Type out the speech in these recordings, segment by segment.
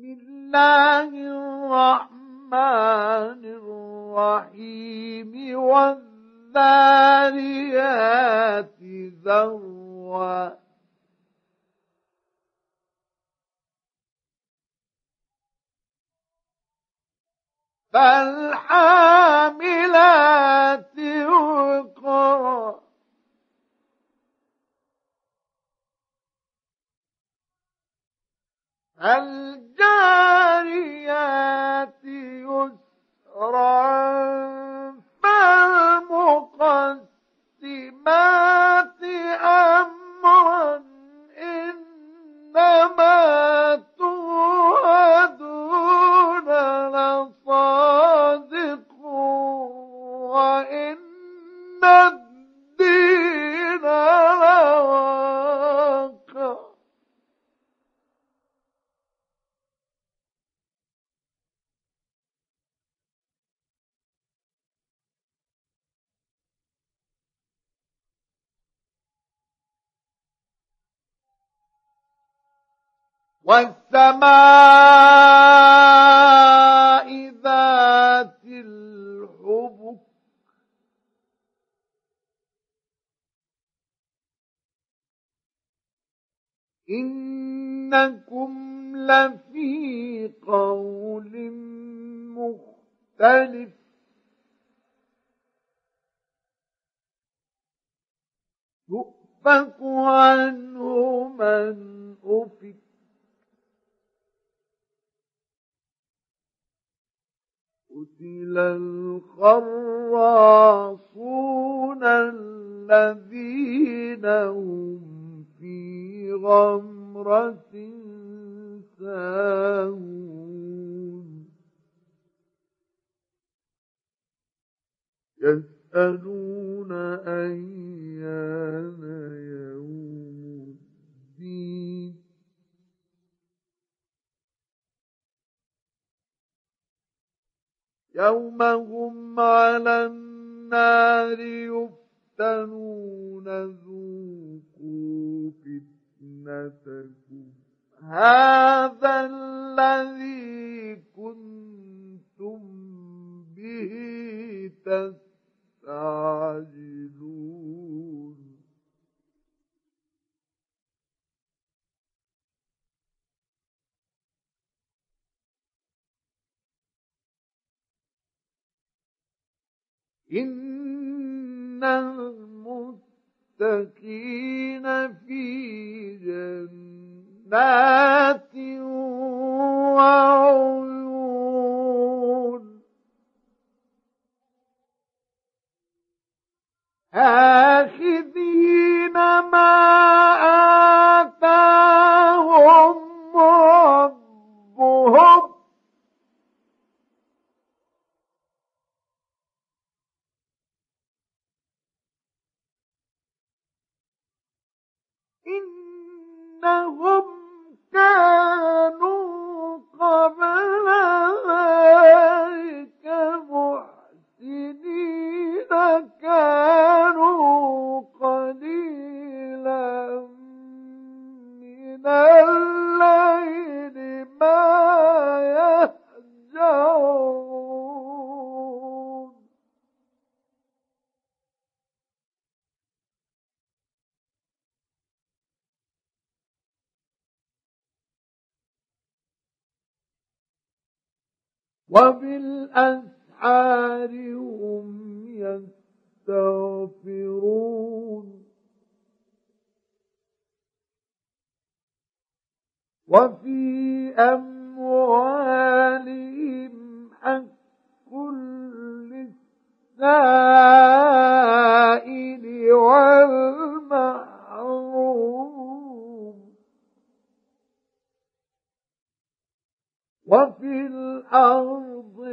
الله الرحمن الرحيم والذاريات ذروا فالحاملات وقرا الجاريات يسرا فالمقسمات أمرا إنما توعدون لصادق وإن الدين لواقع والسماء ذات الحبك إنكم لفي قول مختلف يؤفك عنه من أفك قتل الخراصون الذين هم في غمرة ساهون يسألون أيان يوم الدين يوم هم على النار يفتنون ذوقوا فتنتكم هذا الذي كنتم به تستعجلون إن المتقين في جنات وعيون آخذين ما آتاهم ربهم إنهم كانوا قبل ذلك محسنين كانوا قليلا من الليل ما يهجعون وبالأسحار هم يستغفرون وفي أموالهم حق للسائل والمحروم وفي الأرض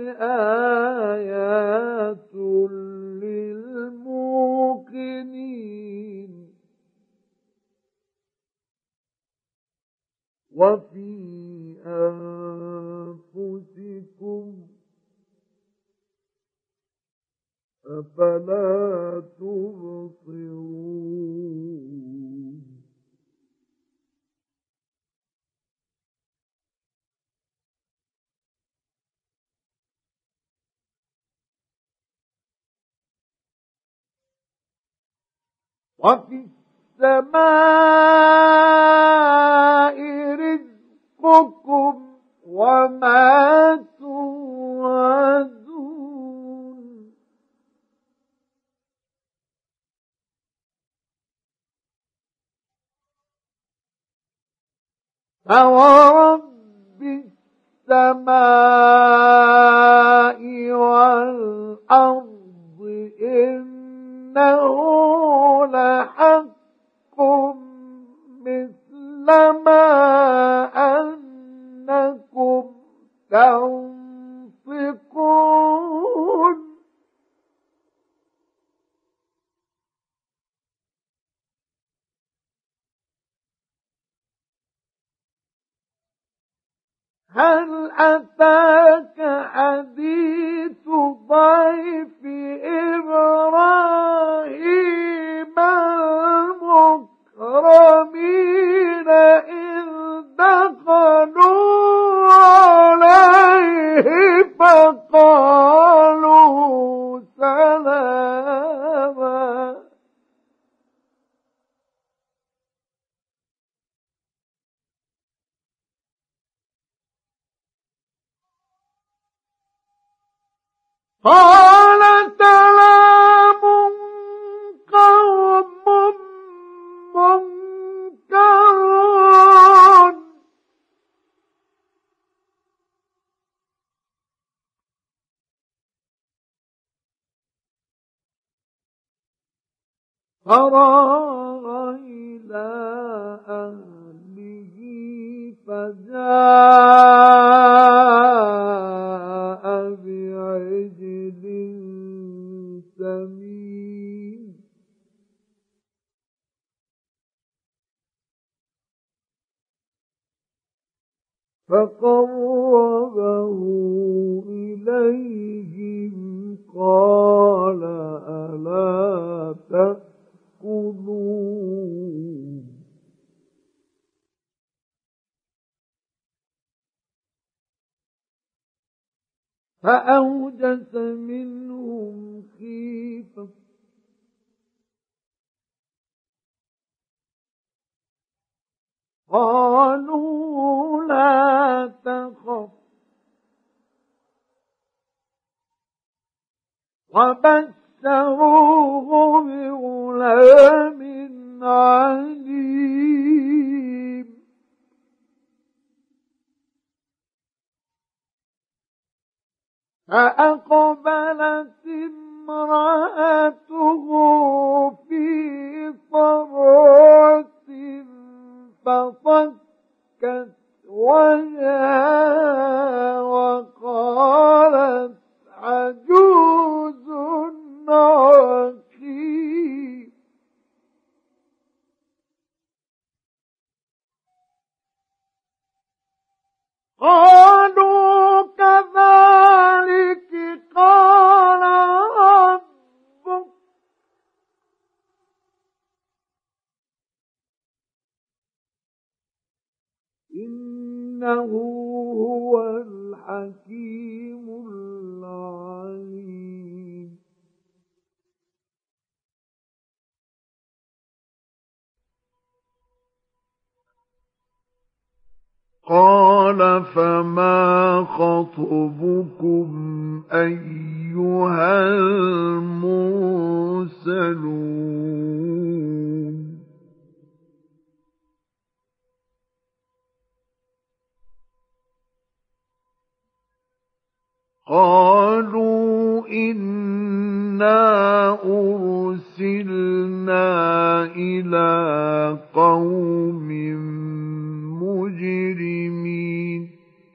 آيات للموقنين وفي أنفسكم أفلا تبصرون وفي السماء رزقكم وما توعدون فورب السماء والأرض إنه لحق مثل ما أنكم تنطقون هل أتاك حديث ضيف إبراهيم المكرمين إذ دخلوا عليه فقالوا سلاما قال سلام قوم منكرون فراغ إلى أهله فجاء بعجل سمين فقربه إليهم قال ألا تأكلون فأوجس منهم خيفة قالوا لا تخف وبشروه بغلام عليم فأقبلت امرأته في صرة فصكت وجهها وقالت عجوز عقيم قالوا كذلك قال ربك إنه هو الحكيم العليم قال فما خطبكم أيها المرسلون قالوا إنا أرسلنا إلى قوم مجرمين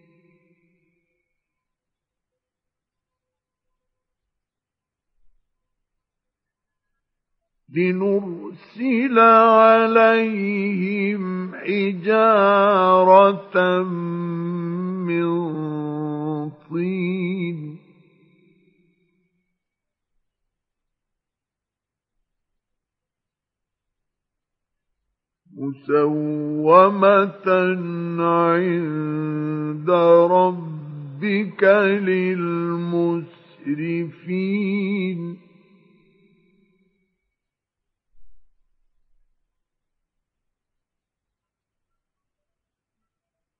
لنرسل عليهم حجارة من طين مسومة عند ربك للمسرفين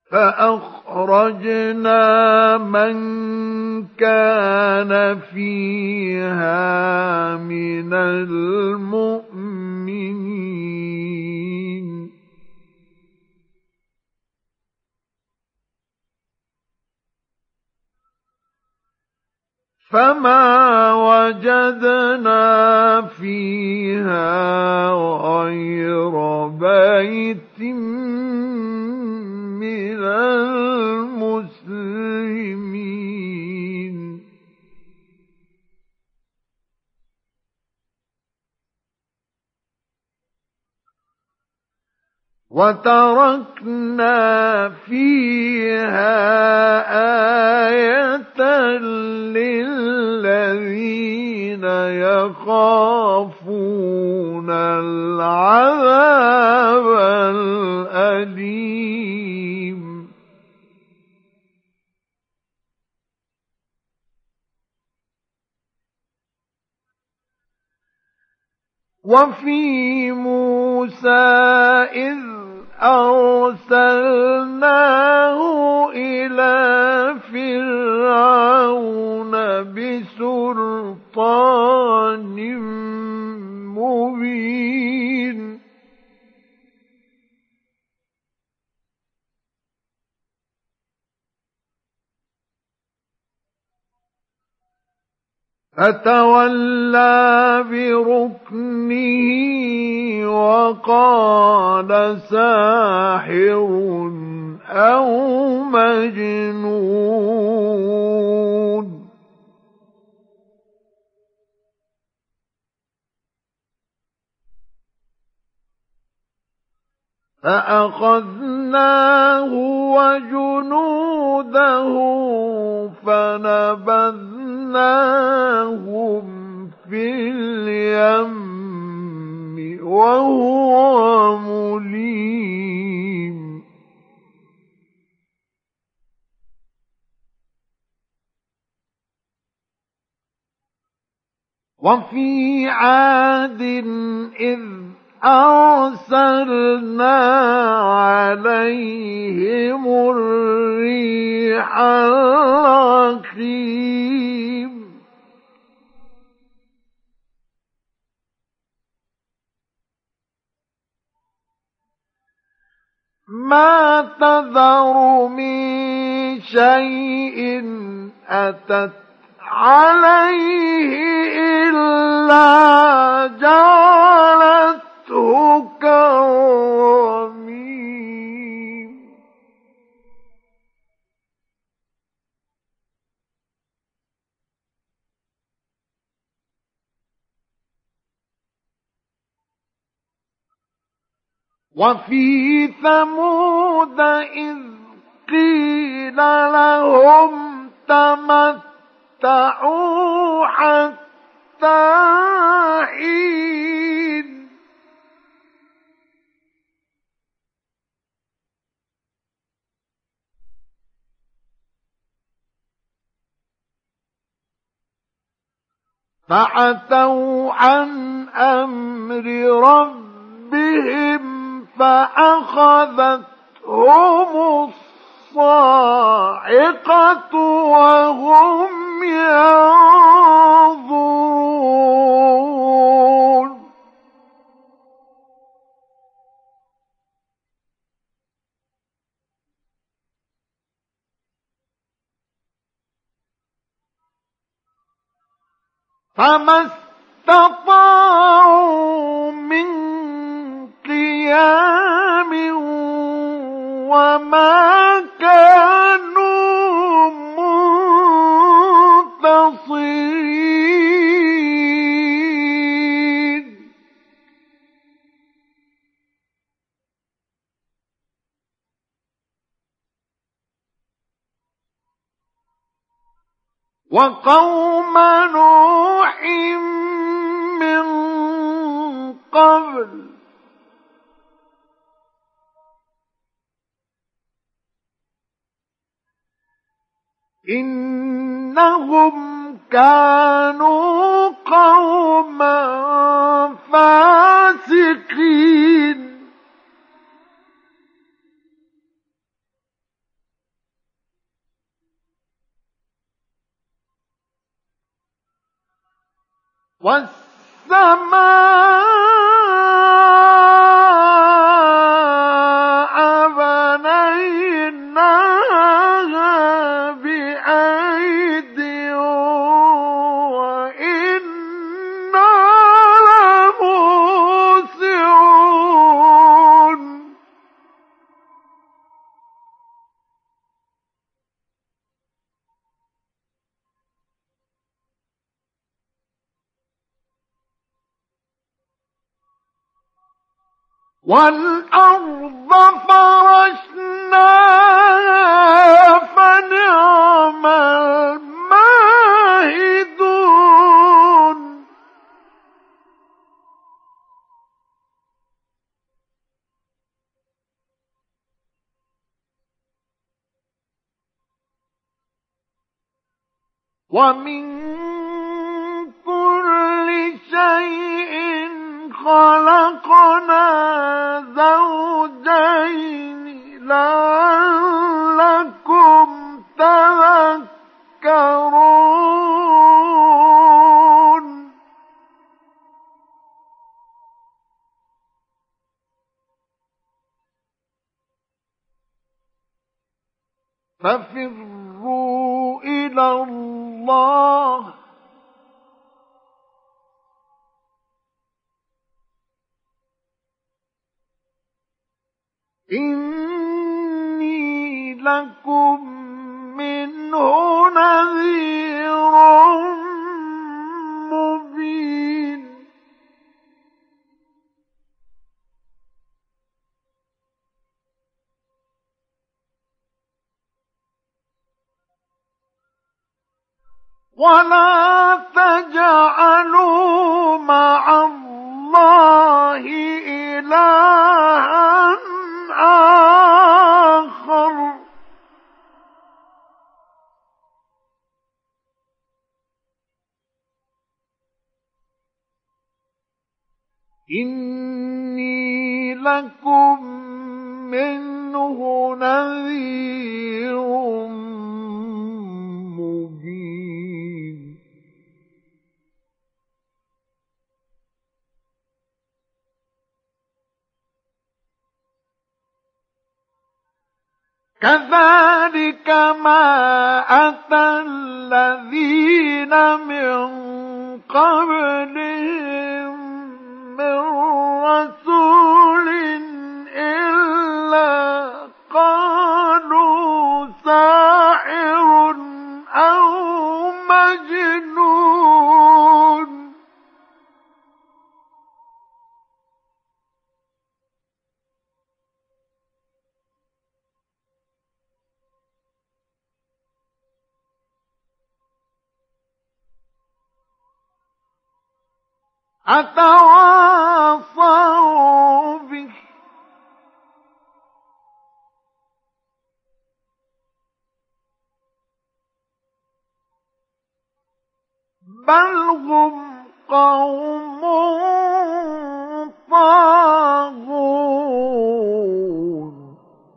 فأخرجنا من كان فيها من المؤمنين فما وجدنا فيها غير بيت من المسلمين وتركنا فيها آية للذين يخافون العذاب الأليم وفي موسى إذ أرسلناه إلى فرعون بسلطان مبين فتولى بركنه وقال ساحر أو مجنون فأخذناه وجنوده فنبذناهم في اليم وهو مليم وفي عاد إذ أرسلنا عليهم الريح الرقيم ما تذر من شيء أتت عليه إلا جعلته كالرميم وفي ثمود إذ قيل لهم تمتعوا حتى حين فعتوا عن أمر ربهم فأخذتهم الصاعقة وهم ينظرون فما استطاعوا من قيام وما كانوا منتصرين وقوم نوح من قبل إنهم كانوا قوما فاسقين والسماء بنيناها بأيد وإنا لموسعون والأرض فرشناها فنعم الماهدون ومن كل شيء خلقنا زوجين لعلكم تذكرون ففروا إلى الله إني لكم منه نذير مبين ولا تجعلوا مع الله إلها آخر إني لكم منه نذير مبين كذلك ما أتى الذين من قبلهم من رسول إلا قالوا ساحر أو مجنون أتواصوا به بل هم قوم طاغون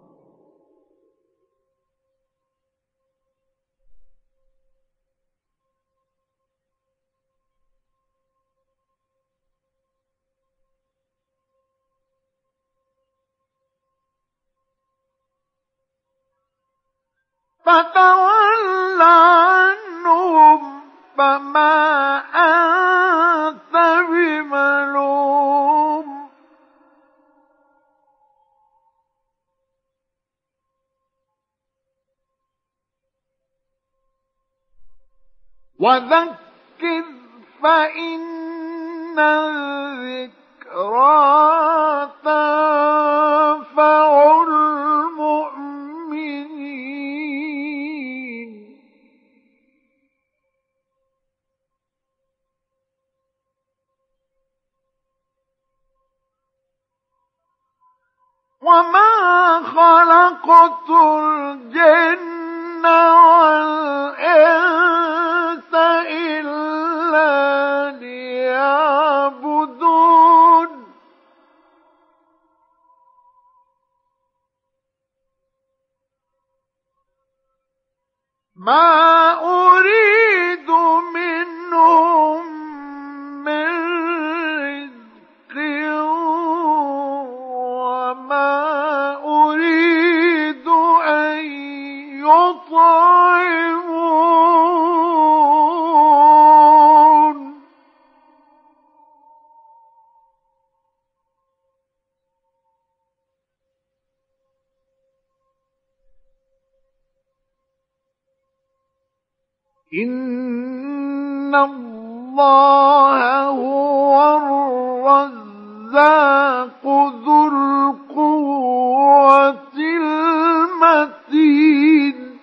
فتول عنهم فما أنت بملوم وذكر فإن الذكرى تنفع المؤمنين وما خلقت الجن والإنس إلا ليعبدون ما أريد منهم إن الله هو الرزاق ذو القوة المتين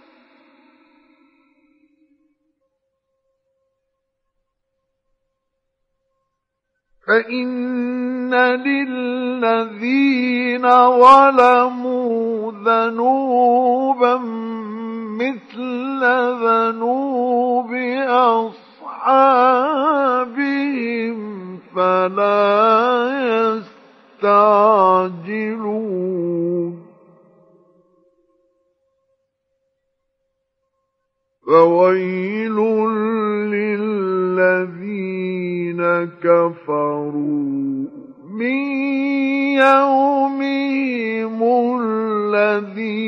فإن للذين ظلموا ذنوبا مثل ذنوب أصحابهم فلا يستعجلون فويل للذين كفروا من يومهم الذي